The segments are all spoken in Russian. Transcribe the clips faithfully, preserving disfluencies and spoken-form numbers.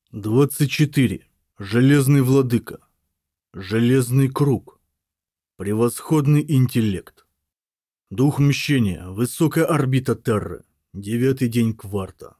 двадцать четыре. Железный владыка. Железный круг. Превосходный интеллект. Дух мщения. Высокая орбита Терры. Девятый день кварта.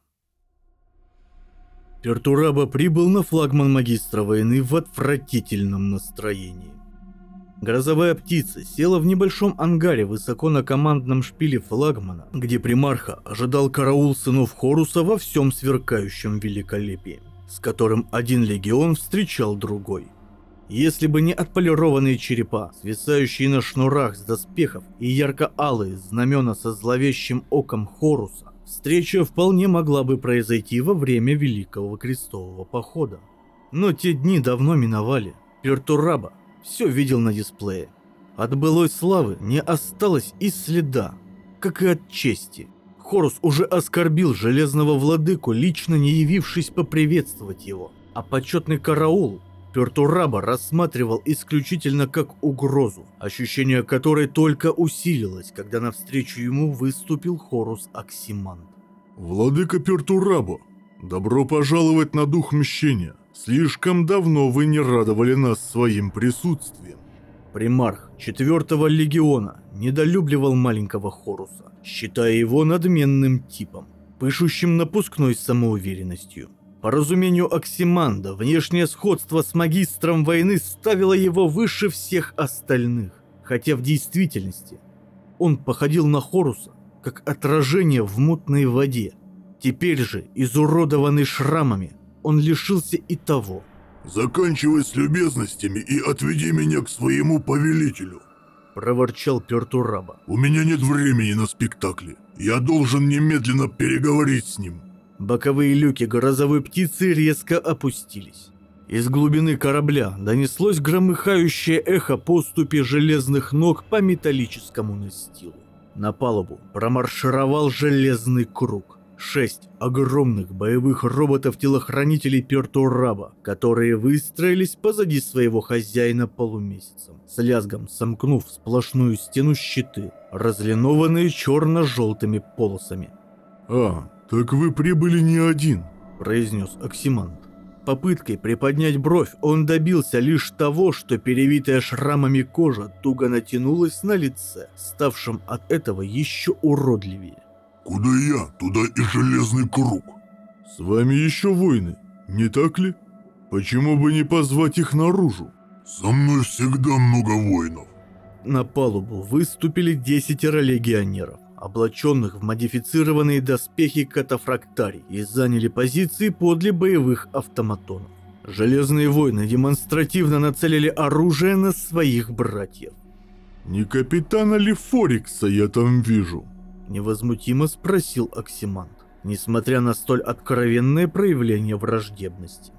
Пертураба прибыл на флагман магистра войны в отвратительном настроении. Грозовая птица села в небольшом ангаре высоко на командном шпиле флагмана, где примарха ожидал караул сынов Хоруса во всем сверкающем великолепии, с которым один легион встречал другой. Если бы не отполированные черепа, свисающие на шнурах с доспехов и ярко-алые знамена со зловещим оком Хоруса, встреча вполне могла бы произойти во время Великого Крестового Похода. Но те дни давно миновали. Пертураба все видел на дисплее. От былой славы не осталось и следа, как и от чести. Хорус уже оскорбил Железного Владыку, лично не явившись поприветствовать его, а почетный караул Пертураба рассматривал исключительно как угрозу, ощущение которой только усилилось, когда навстречу ему выступил Хорус Оксимант. «Владыка Пертураба, добро пожаловать на дух мщения. Слишком давно вы не радовали нас своим присутствием». Примарх четвертого легиона недолюбливал маленького Хоруса, считая его надменным типом, пышущим напускной самоуверенностью. По разумению Оксиманда, внешнее сходство с магистром войны ставило его выше всех остальных, хотя в действительности он походил на Хоруса, как отражение в мутной воде. Теперь же, изуродованный шрамами, он лишился и того. «Заканчивай с любезностями и отведи меня к своему повелителю», — проворчал Пертураба. «У меня нет времени на спектакли. Я должен немедленно переговорить с ним». Боковые люки грозовой птицы резко опустились. Из глубины корабля донеслось громыхающее эхо поступи железных ног по металлическому настилу. На палубу промаршировал железный круг. Шесть огромных боевых роботов-телохранителей Пертураба, которые выстроились позади своего хозяина полумесяцем, с лязгом сомкнув сплошную стену щиты, разлинованные черно-желтыми полосами. «А, так вы прибыли не один», — произнес Оксимант. Попыткой приподнять бровь он добился лишь того, что перевитая шрамами кожа туго натянулась на лице, ставшем от этого еще уродливее. «Куда я, туда и железный круг». «С вами еще воины, не так ли? Почему бы не позвать их наружу?» «Со мной всегда много воинов». На палубу выступили десятеро легионеров, облаченных в модифицированные доспехи катафрактарий, и заняли позиции подле боевых автоматонов. Железные воины демонстративно нацелили оружие на своих братьев. «Не капитана ли Форикса я там вижу?» — невозмутимо спросил Оксимант, несмотря на столь откровенное проявление враждебности.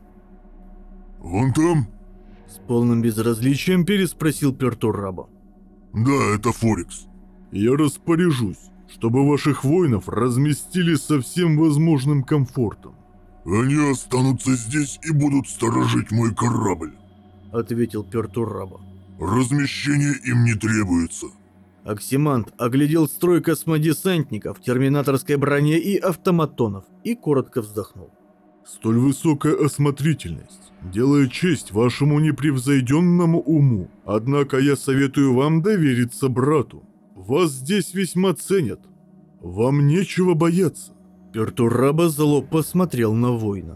«Вон там?» — с полным безразличием переспросил Пертураба. «Да, это Форикс». «Я распоряжусь, чтобы ваших воинов разместили со всем возможным комфортом». «Они останутся здесь и будут сторожить мой корабль», — ответил Пертураба. «Размещение им не требуется». Оксимант оглядел строй космодесантников в терминаторской броне и автоматонов и коротко вздохнул. «Столь высокая осмотрительность делает честь вашему непревзойденному уму, однако я советую вам довериться брату. Вас здесь весьма ценят. Вам нечего бояться». Пертураба зло посмотрел на воина.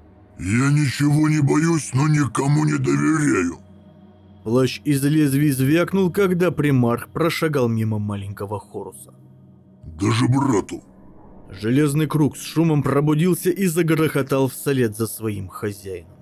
«Я ничего не боюсь, но никому не доверяю». Плащ из лезвий звякнул, когда примарх прошагал мимо маленького Хоруса. «Даже брату». Железный круг с шумом пробудился и загрохотал вслед за своим хозяином.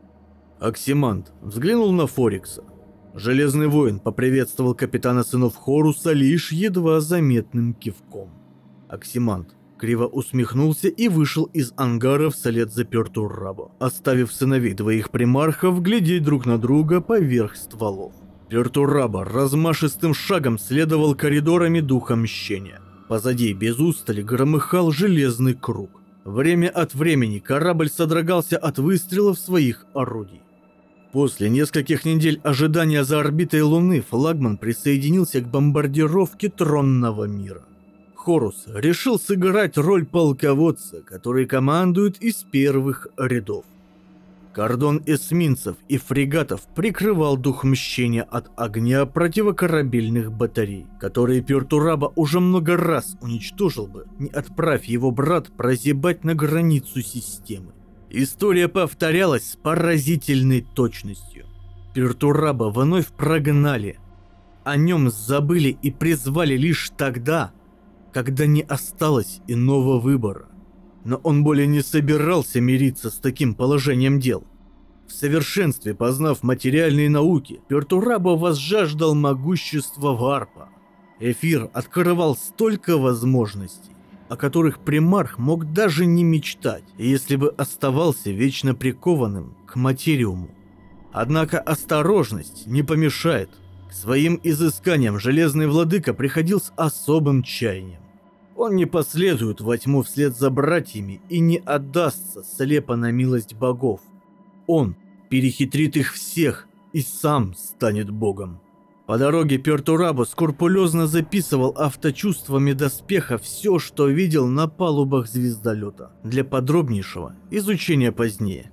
Оксимант взглянул на Форикса. Железный воин поприветствовал капитана сынов Хоруса лишь едва заметным кивком. Оксимант криво усмехнулся и вышел из ангара вслед за Пертурабо, оставив сыновей двоих примархов глядеть друг на друга поверх стволов. Пертурабо размашистым шагом следовал коридорами духа мщения. Позади без устали громыхал железный круг. Время от времени корабль содрогался от выстрелов своих орудий. После нескольких недель ожидания за орбитой Луны флагман присоединился к бомбардировке тронного мира. Хорус решил сыграть роль полководца, который командует из первых рядов. Кордон эсминцев и фрегатов прикрывал дух мщения от огня противокорабельных батарей, которые Пертураба уже много раз уничтожил бы, не отправь его брат прозябать на границу системы. История повторялась с поразительной точностью. Пертураба вновь прогнали. О нем забыли и призвали лишь тогда, когда не осталось иного выбора. Но он более не собирался мириться с таким положением дел. В совершенстве познав материальные науки, Пертураба возжаждал могущества варпа. Эфир открывал столько возможностей, о которых примарх мог даже не мечтать, если бы оставался вечно прикованным к материуму. Однако осторожность не помешает. К своим изысканиям Железный Владыка приходил с особым чаянием. Он не последует во тьму вслед за братьями и не отдастся слепо на милость богов. Он перехитрит их всех и сам станет богом. По дороге Пертурабо скрупулезно записывал авточувствами доспеха все, что видел на палубах звездолета, для подробнейшего изучения позднее.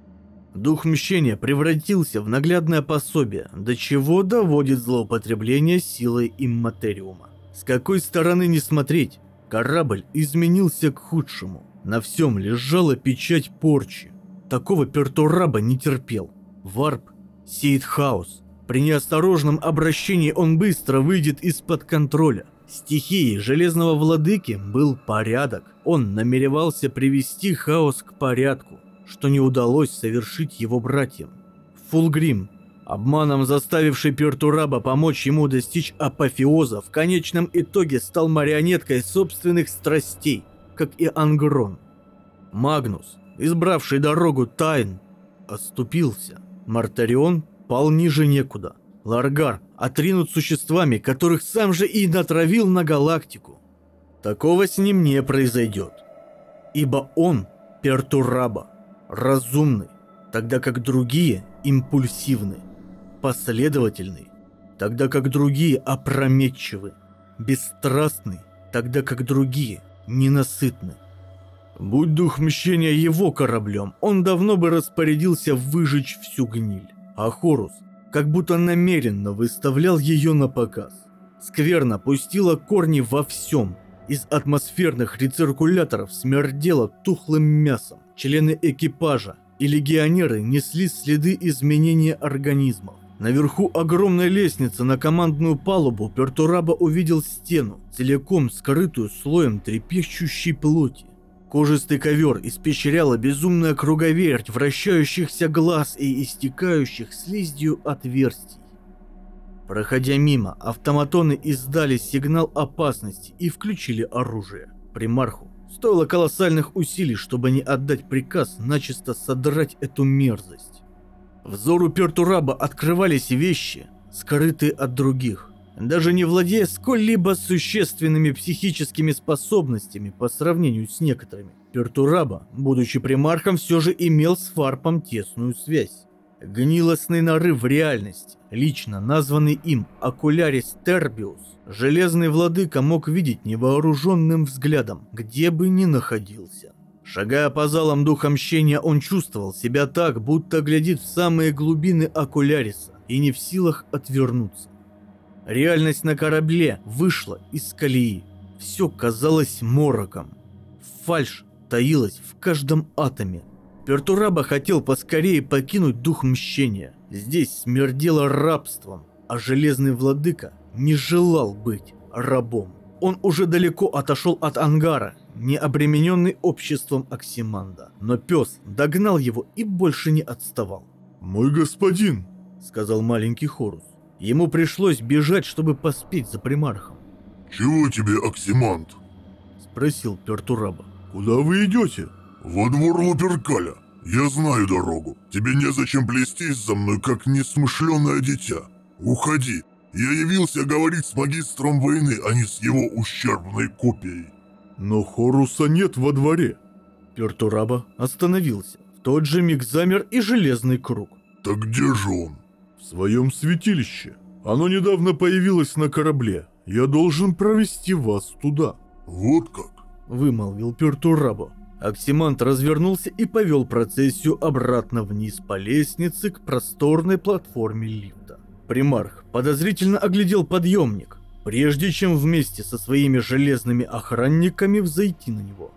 Дух мщения превратился в наглядное пособие, до чего доводит злоупотребление силой имматериума. С какой стороны ни смотреть, корабль изменился к худшему. На всем лежала печать порчи. Такого Пертураба не терпел. Варп сеет хаос. При неосторожном обращении он быстро выйдет из-под контроля. Стихией Железного Владыки был порядок. Он намеревался привести хаос к порядку, что не удалось совершить его братьям. Фулгрим, обманом заставивший Пертураба помочь ему достичь апофеоза, в конечном итоге стал марионеткой собственных страстей, как и Ангрон. Магнус, избравший дорогу тайн, оступился. Мартарион пал ниже некуда. Ларгар отринут существами, которых сам же и натравил на галактику. Такого с ним не произойдет. Ибо он Пертураба, разумный, тогда как другие импульсивны, последовательный, тогда как другие опрометчивы, бесстрастный, тогда как другие ненасытны. Будь дух мщения его кораблем, он давно бы распорядился выжечь всю гниль. А Хорус как будто намеренно выставлял ее на показ. Скверна пустила корни во всем. Из атмосферных рециркуляторов смердело тухлым мясом. Члены экипажа и легионеры несли следы изменения организмов. Наверху огромной лестницы на командную палубу Пертураба увидел стену, целиком скрытую слоем трепещущей плоти. Кожистый ковер испещряла безумная круговерть вращающихся глаз и истекающих слизью отверстий. Проходя мимо, автоматоны издали сигнал опасности и включили оружие. Примарху стоило колоссальных усилий, чтобы не отдать приказ начисто содрать эту мерзость. Взору Пертураба открывались вещи, скрытые от других. Даже не владея сколь-либо существенными психическими способностями по сравнению с некоторыми, Пертураба, будучи примархом, все же имел с Варпом тесную связь. Гнилостный нарыв реальности, лично названный им Окулярис Тербиус, Железный Владыка мог видеть невооруженным взглядом, где бы ни находился. Шагая по залам духа мщения, он чувствовал себя так, будто глядит в самые глубины Окуляриса и не в силах отвернуться. Реальность на корабле вышла из колеи. Все казалось мороком. Фальшь таилась в каждом атоме. Пертураба хотел поскорее покинуть дух мщения. Здесь смердело рабством, а Железный Владыка не желал быть рабом. Он уже далеко отошел от ангара, не обремененный обществом Оксиманда. Но пес догнал его и больше не отставал. «Мой господин», — сказал маленький Хорус. Ему пришлось бежать, чтобы поспеть за примархом. «Чего тебе, Оксиманд?» — спросил Пертураба. «Куда вы идете?» «Во двор Луперкаля. Я знаю дорогу. Тебе незачем плестись за мной, как несмышленое дитя. Уходи. Я явился говорить с магистром войны, а не с его ущербной копией». «Но Хоруса нет во дворе». Пертураба остановился. В тот же миг замер и железный круг. «Так где же он?» «В своем святилище. Оно недавно появилось на корабле. Я должен провести вас туда». «Вот как?» — вымолвил Пертураба. Оксимант развернулся и повел процессию обратно вниз по лестнице к просторной платформе лифта. Примарх подозрительно оглядел подъемник, прежде чем вместе со своими железными охранниками взойти на него.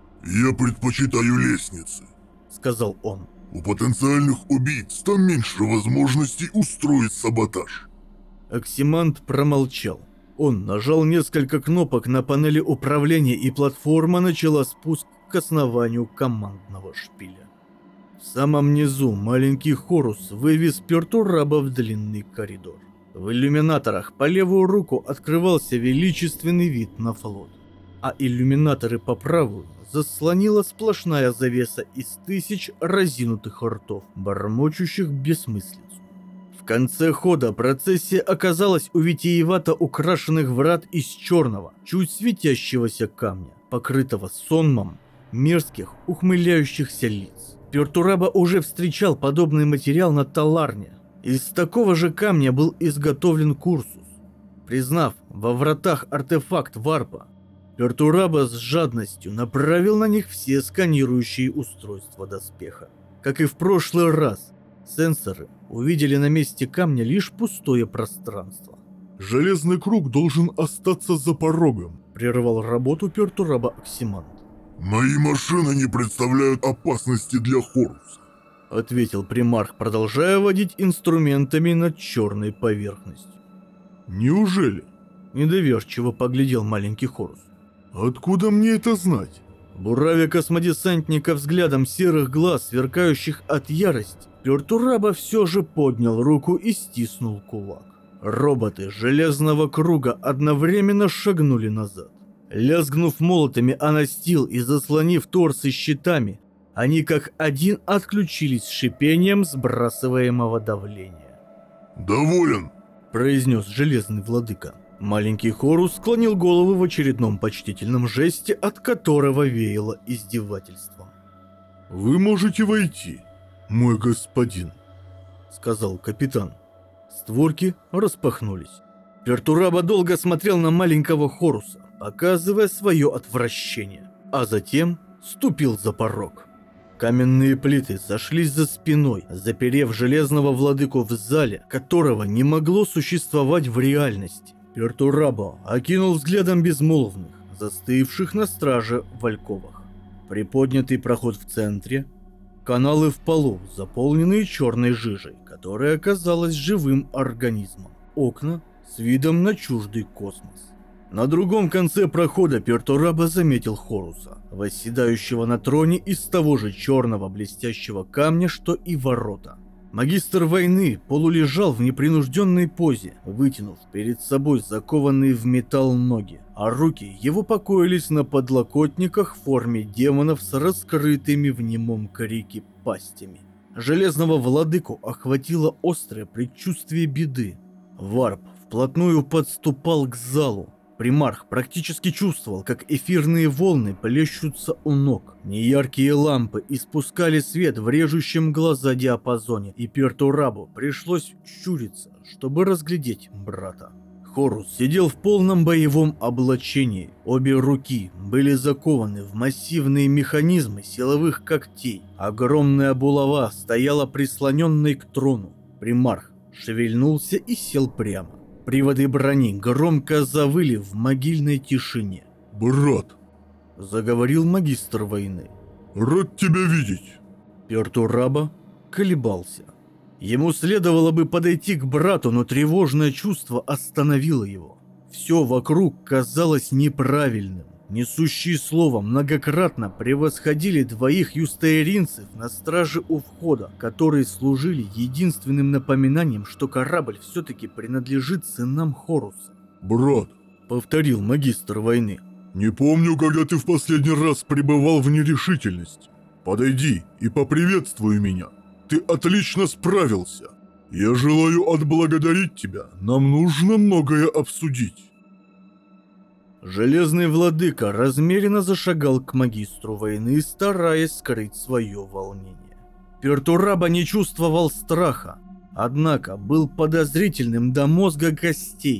«Я предпочитаю лестницы», — сказал он. «У потенциальных убийц там меньше возможностей устроить саботаж». Оксимант промолчал. Он нажал несколько кнопок на панели управления, и платформа начала спуск к основанию командного шпиля. В самом низу маленький Хорус вывез Пертураба в длинный коридор. В иллюминаторах по левую руку открывался величественный вид на флот, а иллюминаторы по правую заслонила сплошная завеса из тысяч разинутых ртов, бормочущих бессмыслицу. В конце хода процессия оказалась у витиевато украшенных врат из черного, чуть светящегося камня, покрытого сонмом мерзких, ухмыляющихся лиц. Пертураба уже встречал подобный материал на Таларне. Из такого же камня был изготовлен Курсус. Признав во вратах артефакт варпа, Пертураба с жадностью направил на них все сканирующие устройства доспеха. Как и в прошлый раз, сенсоры увидели на месте камня лишь пустое пространство. «Железный круг должен остаться за порогом», — прервал работу Пертураба Оксимант. «Мои машины не представляют опасности для Хоруса», — ответил примарх, продолжая водить инструментами над черной поверхностью. «Неужели?» — недоверчиво поглядел маленький Хорус. «Откуда мне это знать?» Буравя космодесантника взглядом серых глаз, сверкающих от ярости, Пертураба все же поднял руку и стиснул кулак. Роботы Железного Круга одновременно шагнули назад. Лязгнув молотами о настил и заслонив торсы щитами, они как один отключились с шипением сбрасываемого давления. «Доволен», — произнес Железный Владыка. Маленький Хорус склонил голову в очередном почтительном жесте, от которого веяло издевательством. «Вы можете войти, мой господин», — сказал капитан. Створки распахнулись. Пертураба долго смотрел на маленького Хоруса, показывая свое отвращение, а затем ступил за порог. Каменные плиты сошлись за спиной, заперев Железного Владыку в зале, которого не могло существовать в реальности. Пертураба окинул взглядом безмолвных, застывших на страже в альковах. Приподнятый проход в центре, каналы в полу, заполненные черной жижей, которая оказалась живым организмом, окна с видом на чуждый космос. На другом конце прохода Пертураба заметил Хоруса, восседающего на троне из того же черного блестящего камня, что и ворота. Магистр войны полулежал в непринужденной позе, вытянув перед собой закованные в металл ноги, а руки его покоились на подлокотниках в форме демонов с раскрытыми в немом крике пастями. Железного Владыку охватило острое предчувствие беды. Варп вплотную подступал к залу. Примарх практически чувствовал, как эфирные волны плещутся у ног. Неяркие лампы испускали свет в режущем глаза диапазоне, и Пертурабу пришлось щуриться, чтобы разглядеть брата. Хорус сидел в полном боевом облачении. Обе руки были закованы в массивные механизмы силовых когтей. Огромная булава стояла прислоненной к трону. Примарх шевельнулся и сел прямо. Приводы брони громко завыли в могильной тишине. «Брат», — заговорил магистр войны, — «рад тебя видеть». Пертураба колебался. Ему следовало бы подойти к брату, но тревожное чувство остановило его. Все вокруг казалось неправильным. Несущие слово многократно превосходили двоих юстаэринцев на страже у входа, которые служили единственным напоминанием, что корабль все-таки принадлежит сынам Хоруса. «Брат», — повторил магистр войны, — «не помню, когда ты в последний раз пребывал в нерешительности. Подойди и поприветствуй меня. Ты отлично справился. Я желаю отблагодарить тебя. Нам нужно многое обсудить». Железный Владыка размеренно зашагал к магистру войны, стараясь скрыть свое волнение. Пертураба не чувствовал страха, однако был подозрительным до мозга костей.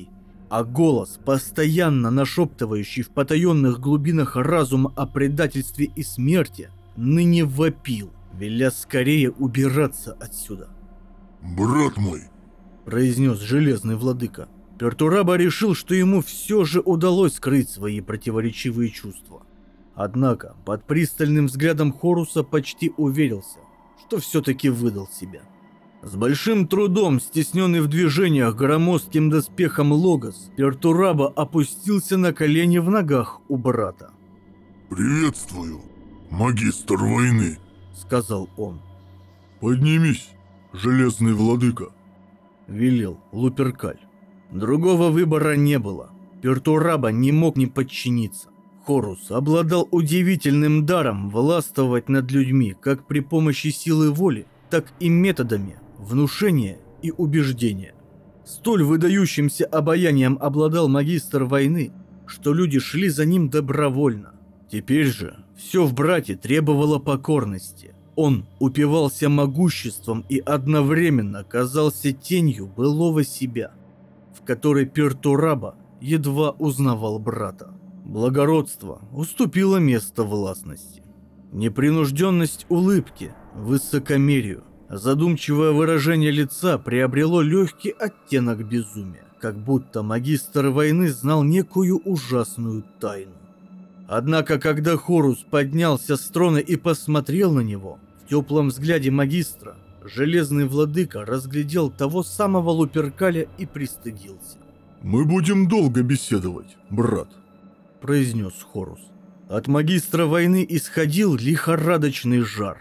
А голос, постоянно нашептывающий в потаенных глубинах разума о предательстве и смерти, ныне вопил, веля скорее убираться отсюда. «Брат мой!» — произнес Железный Владыка. Пертураба решил, что ему все же удалось скрыть свои противоречивые чувства. Однако под пристальным взглядом Хоруса почти уверился, что все-таки выдал себя. С большим трудом, стесненный в движениях громоздким доспехом Логос, Пертураба опустился на колени в ногах у брата. «Приветствую, магистр войны», — сказал он. «Поднимись, Железный Владыка», — велел Луперкаль. Другого выбора не было. Пертураба не мог не подчиниться. Хорус обладал удивительным даром властвовать над людьми как при помощи силы воли, так и методами внушения и убеждения. Столь выдающимся обаянием обладал магистр войны, что люди шли за ним добровольно. Теперь же все в брате требовало покорности. Он упивался могуществом и одновременно казался тенью былого себя, в которой Пертураба едва узнавал брата. Благородство уступило место властности. Непринужденность улыбки, высокомерию, задумчивое выражение лица приобрело легкий оттенок безумия, как будто магистр войны знал некую ужасную тайну. Однако, когда Хорус поднялся с трона и посмотрел на него, в теплом взгляде магистра Железный Владыка разглядел того самого Луперкаля и пристыдился. «Мы будем долго беседовать, брат», — произнес Хорус. От магистра войны исходил лихорадочный жар.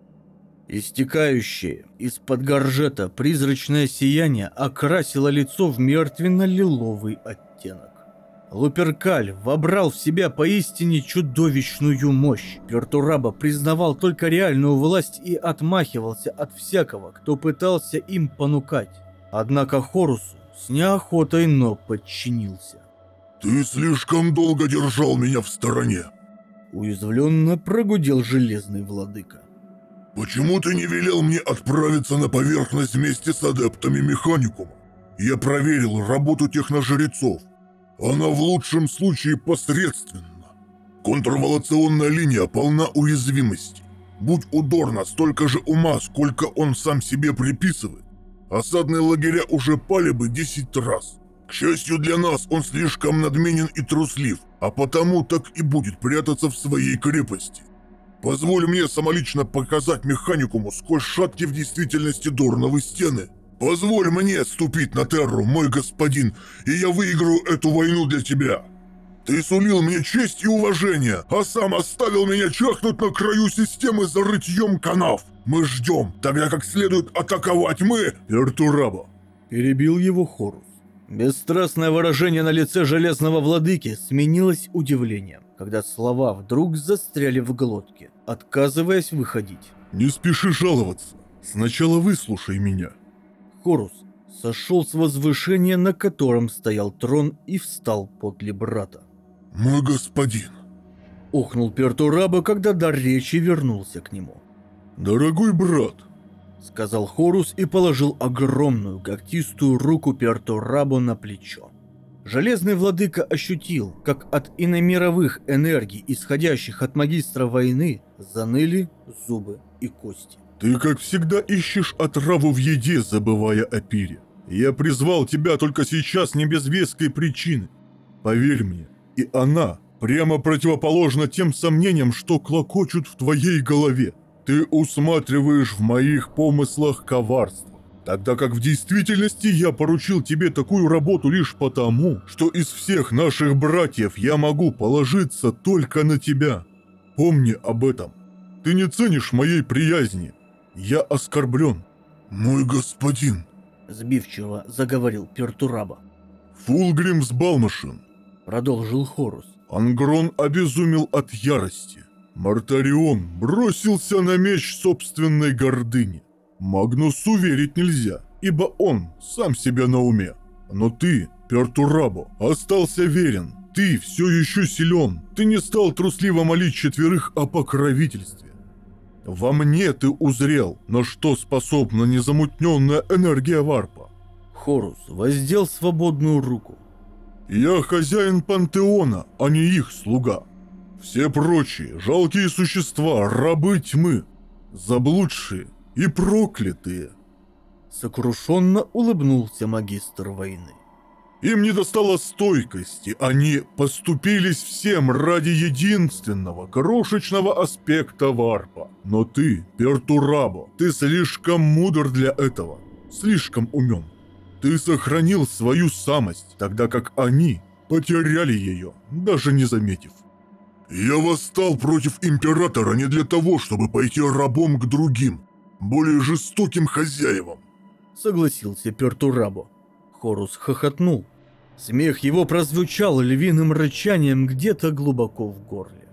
Истекающее из-под горжета призрачное сияние окрасило лицо в мертвенно-лиловый оттенок. Луперкаль вобрал в себя поистине чудовищную мощь. Пертураба признавал только реальную власть и отмахивался от всякого, кто пытался им понукать. Однако Хорусу с неохотой, но подчинился. «Ты слишком долго держал меня в стороне», — уязвленно прогудел Железный Владыка. «Почему ты не велел мне отправиться на поверхность вместе с адептами Механикума? Я проверил работу техножрецов. Она в лучшем случае посредственна. Контрволационная линия полна уязвимостей. Будь у Дорна столько же ума, сколько он сам себе приписывает, осадные лагеря уже пали бы десять раз. К счастью для нас, он слишком надменен и труслив, а потому так и будет прятаться в своей крепости. Позволь мне самолично показать Механикуму, сколь шатки в действительности Дорновы стены. Позволь мне ступить на Терру, мой господин, и я выиграю эту войну для тебя. Ты сулил мне честь и уважение, а сам оставил меня чахнуть на краю системы за рытьем канав. Мы ждем, тогда как следует атаковать мы, Пертураба», — перебил его Хорус. Бесстрастное выражение на лице Железного Владыки сменилось удивлением, когда слова вдруг застряли в глотке, отказываясь выходить. «Не спеши жаловаться. Сначала выслушай меня». Хорус сошел с возвышения, на котором стоял трон, и встал подле брата. «Мой господин», — ухнул Пертураба, когда дар речи вернулся к нему. «Дорогой брат», — сказал Хорус и положил огромную когтистую руку Пертурабу на плечо. Железный Владыка ощутил, как от иномировых энергий, исходящих от магистра войны, заныли зубы и кости. «Ты, как всегда, ищешь отраву в еде, забывая о пире. Я призвал тебя только сейчас не без веской причины. Поверь мне, и она прямо противоположна тем сомнениям, что клокочут в твоей голове. Ты усматриваешь в моих помыслах коварство, тогда как в действительности я поручил тебе такую работу лишь потому, что из всех наших братьев я могу положиться только на тебя. Помни об этом. Ты не ценишь моей приязни. Я оскорблен». «Мой господин», — сбивчиво заговорил Пертураба. «Фулгрим взбалмошен», — продолжил Хорус. «Ангрон обезумел от ярости. Мартарион бросился на меч собственной гордыни. Магнусу верить нельзя, ибо он сам себе на уме. Но ты, Пертурабо, остался верен. Ты все еще силен. Ты не стал трусливо молить четверых о покровительстве. Во мне ты узрел, на что способна незамутненная энергия варпа». Хорус воздел свободную руку. Я хозяин пантеона, а не их слуга. Все прочие жалкие существа, рабы тьмы, заблудшие и проклятые. Сокрушенно улыбнулся магистр войны. Им не достало стойкости, они поступились всем ради единственного крошечного аспекта варпа. Но ты, Пертурабо, ты слишком мудр для этого, слишком умен. Ты сохранил свою самость, тогда как они потеряли ее, даже не заметив. Я восстал против Императора не для того, чтобы пойти рабом к другим, более жестоким хозяевам. Согласился Пертурабо. Хорус хохотнул. Смех его прозвучал львиным рычанием где-то глубоко в горле.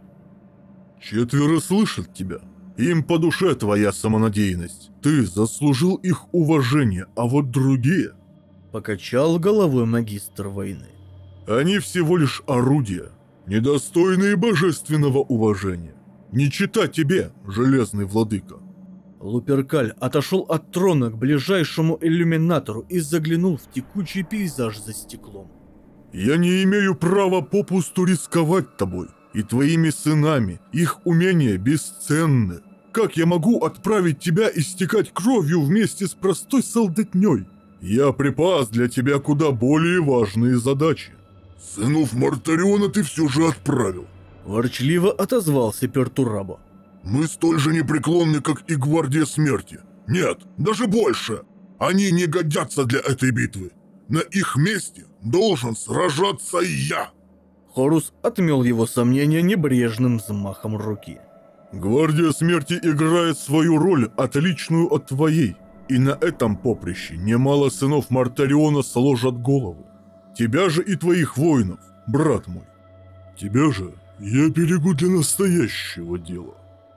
Четверо слышат тебя. Им по душе твоя самонадеянность. Ты заслужил их уважение, а вот другие... Покачал головой магистр войны. Они всего лишь орудия, недостойные божественного уважения. Не чита тебе, железный владыка. Луперкаль отошел от трона к ближайшему иллюминатору и заглянул в текучий пейзаж за стеклом. Я не имею права попусту рисковать тобой и твоими сынами. Их умения бесценны. Как я могу отправить тебя истекать кровью вместе с простой солдатней? Я припас для тебя куда более важные задачи. Сынов Мартариона ты все же отправил. Ворчливо отозвался Пертурабо. Мы столь же непреклонны, как и Гвардия Смерти. Нет, даже больше. Они не годятся для этой битвы. На их месте должен сражаться я. Хорус отмел его сомнения небрежным взмахом руки. Гвардия Смерти играет свою роль, отличную от твоей. И на этом поприще немало сынов Мартариона сложат голову. Тебя же и твоих воинов, брат мой. Тебя же я берегу для настоящего дела.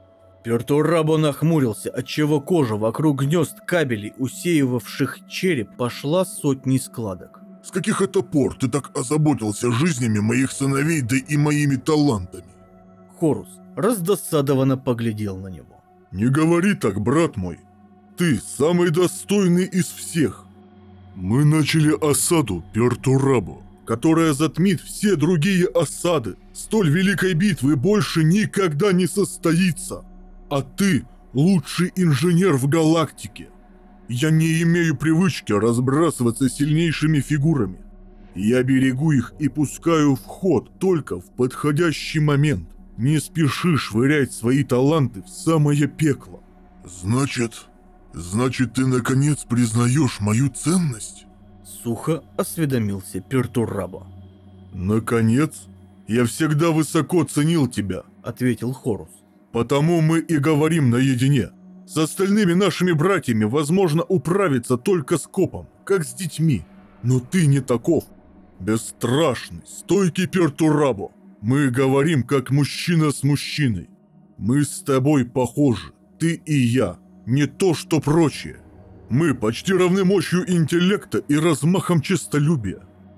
Пертурабо нахмурился, отчего кожа вокруг гнезд кабелей, усеивавших череп, пошла сотней складок. С каких это пор ты так озаботился жизнями моих сыновей, да и моими талантами? Хорус раздосадованно поглядел на него. Не говори так, брат мой. Ты самый достойный из всех. Мы начали осаду, Пертурабо, которая затмит все другие осады. Столь великой битвы больше никогда не состоится. А ты лучший инженер в галактике. Я не имею привычки разбрасываться сильнейшими фигурами. Я берегу их и пускаю в ход только в подходящий момент. Не спеши швырять свои таланты в самое пекло. Значит... Значит, ты наконец признаешь мою ценность? Сухо осведомился Пертурабо. Наконец? Я всегда высоко ценил тебя, ответил Хорус. Потому мы и говорим наедине. С остальными нашими братьями возможно управиться только с копом, как с детьми. Но ты не таков. Бесстрашный, стойкий Пертурабо. Мы говорим как мужчина с мужчиной. Мы с тобой похожи, ты и я. Не то, что прочие. Мы почти равны мощью интеллекта и размахом честолюбия.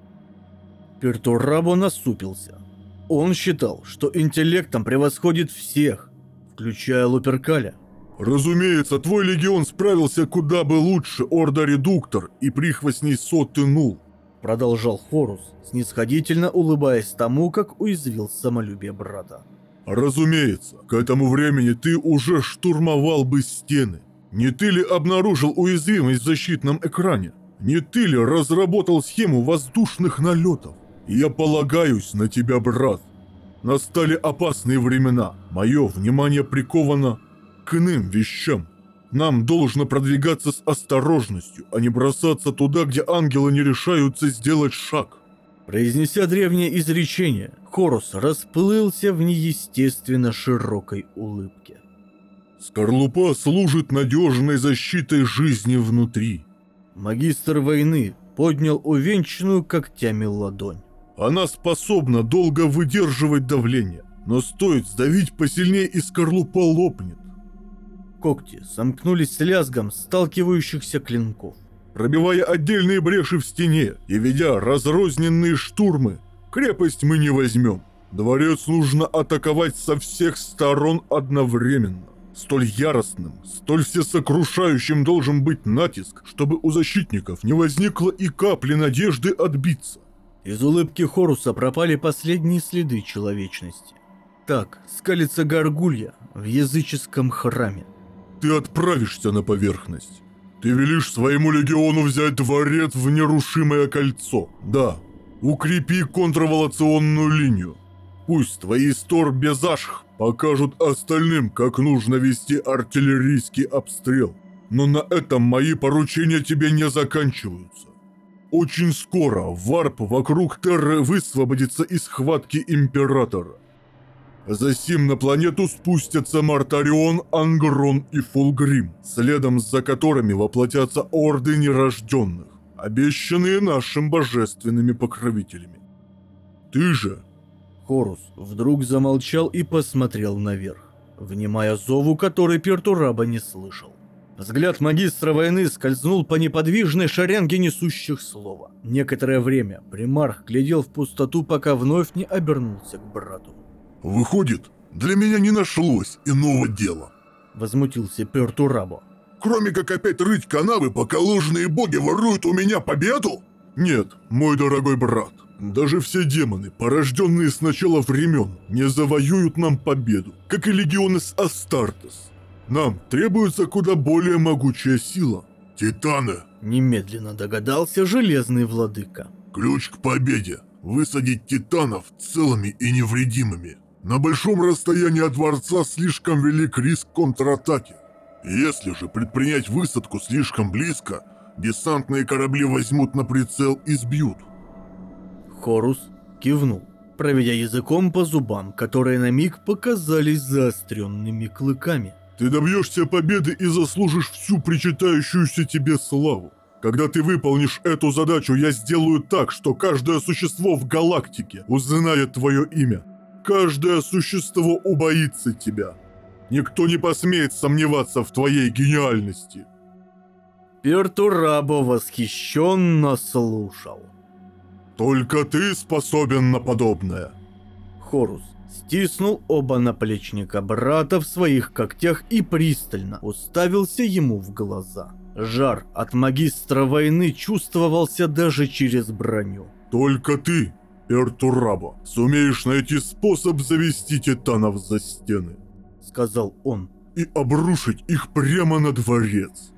Пертурабо насупился. Он считал, что интеллектом превосходит всех, включая Луперкаля. Разумеется, твой легион справился куда бы лучше Орда Редуктор и прихвостней Соты Нул. Продолжал Хорус, снисходительно улыбаясь тому, как уязвил самолюбие брата. Разумеется, к этому времени ты уже штурмовал бы стены. Не ты ли обнаружил уязвимость в защитном экране? Не ты ли разработал схему воздушных налетов? Я полагаюсь на тебя, брат. Настали опасные времена. Мое внимание приковано к иным вещам. Нам должно продвигаться с осторожностью, а не бросаться туда, где ангелы не решаются сделать шаг. Произнеся древнее изречение, Хорус расплылся в неестественно широкой улыбке. Скорлупа служит надежной защитой жизни внутри. Магистр войны поднял увенчанную когтями ладонь. Она способна долго выдерживать давление, но стоит сдавить посильнее, и скорлупа лопнет. Когти сомкнулись с лязгом сталкивающихся клинков. Пробивая отдельные бреши в стене и ведя разрозненные штурмы, крепость мы не возьмем. Дворец нужно атаковать со всех сторон одновременно. Столь яростным, столь всесокрушающим должен быть натиск, чтобы у защитников не возникло и капли надежды отбиться. Из улыбки Хоруса пропали последние следы человечности. Так скалится горгулья в языческом храме. Ты отправишься на поверхность. Ты велишь своему легиону взять дворец в нерушимое кольцо. Да, укрепи контрволационную линию. Пусть твои Стор-Безашх покажут остальным, как нужно вести артиллерийский обстрел. Но на этом мои поручения тебе не заканчиваются. Очень скоро варп вокруг Терры высвободится из схватки Императора. Засим на планету спустятся Мартарион, Ангрон и Фулгрим, следом за которыми воплотятся орды нерожденных, обещанные нашим божественными покровителями. Ты же... Хорус вдруг замолчал и посмотрел наверх, внимая зову, который Пертураба не слышал. Взгляд магистра войны скользнул по неподвижной шеренге несущих слова. Некоторое время примарх глядел в пустоту, пока вновь не обернулся к брату. Выходит, для меня не нашлось иного дела. Возмутился Пертурабо. Кроме как опять рыть канавы, пока ложные боги воруют у меня победу? Нет, мой дорогой брат, даже все демоны, порожденные с начала времен, не завоюют нам победу, как и легионы с Астартес. Нам требуется куда более могучая сила. Титаны. Немедленно догадался Железный Владыка. Ключ к победе. Высадить титанов целыми и невредимыми. На большом расстоянии от дворца слишком велик риск контратаки. Если же предпринять высадку слишком близко, десантные корабли возьмут на прицел и сбьют. Хорус кивнул, проведя языком по зубам, которые на миг показались заостренными клыками. Ты добьешься победы и заслужишь всю причитающуюся тебе славу. Когда ты выполнишь эту задачу, я сделаю так, что каждое существо в галактике узнает твое имя. Каждое существо убоится тебя. Никто не посмеет сомневаться в твоей гениальности. Пертурабо восхищенно слушал. Только ты способен на подобное. Хорус стиснул оба наплечника брата в своих когтях и пристально уставился ему в глаза. Жар от магистра войны чувствовался даже через броню. Только ты, Пертурабо, сумеешь найти способ завести титанов за стены, сказал он, и обрушить их прямо на дворец.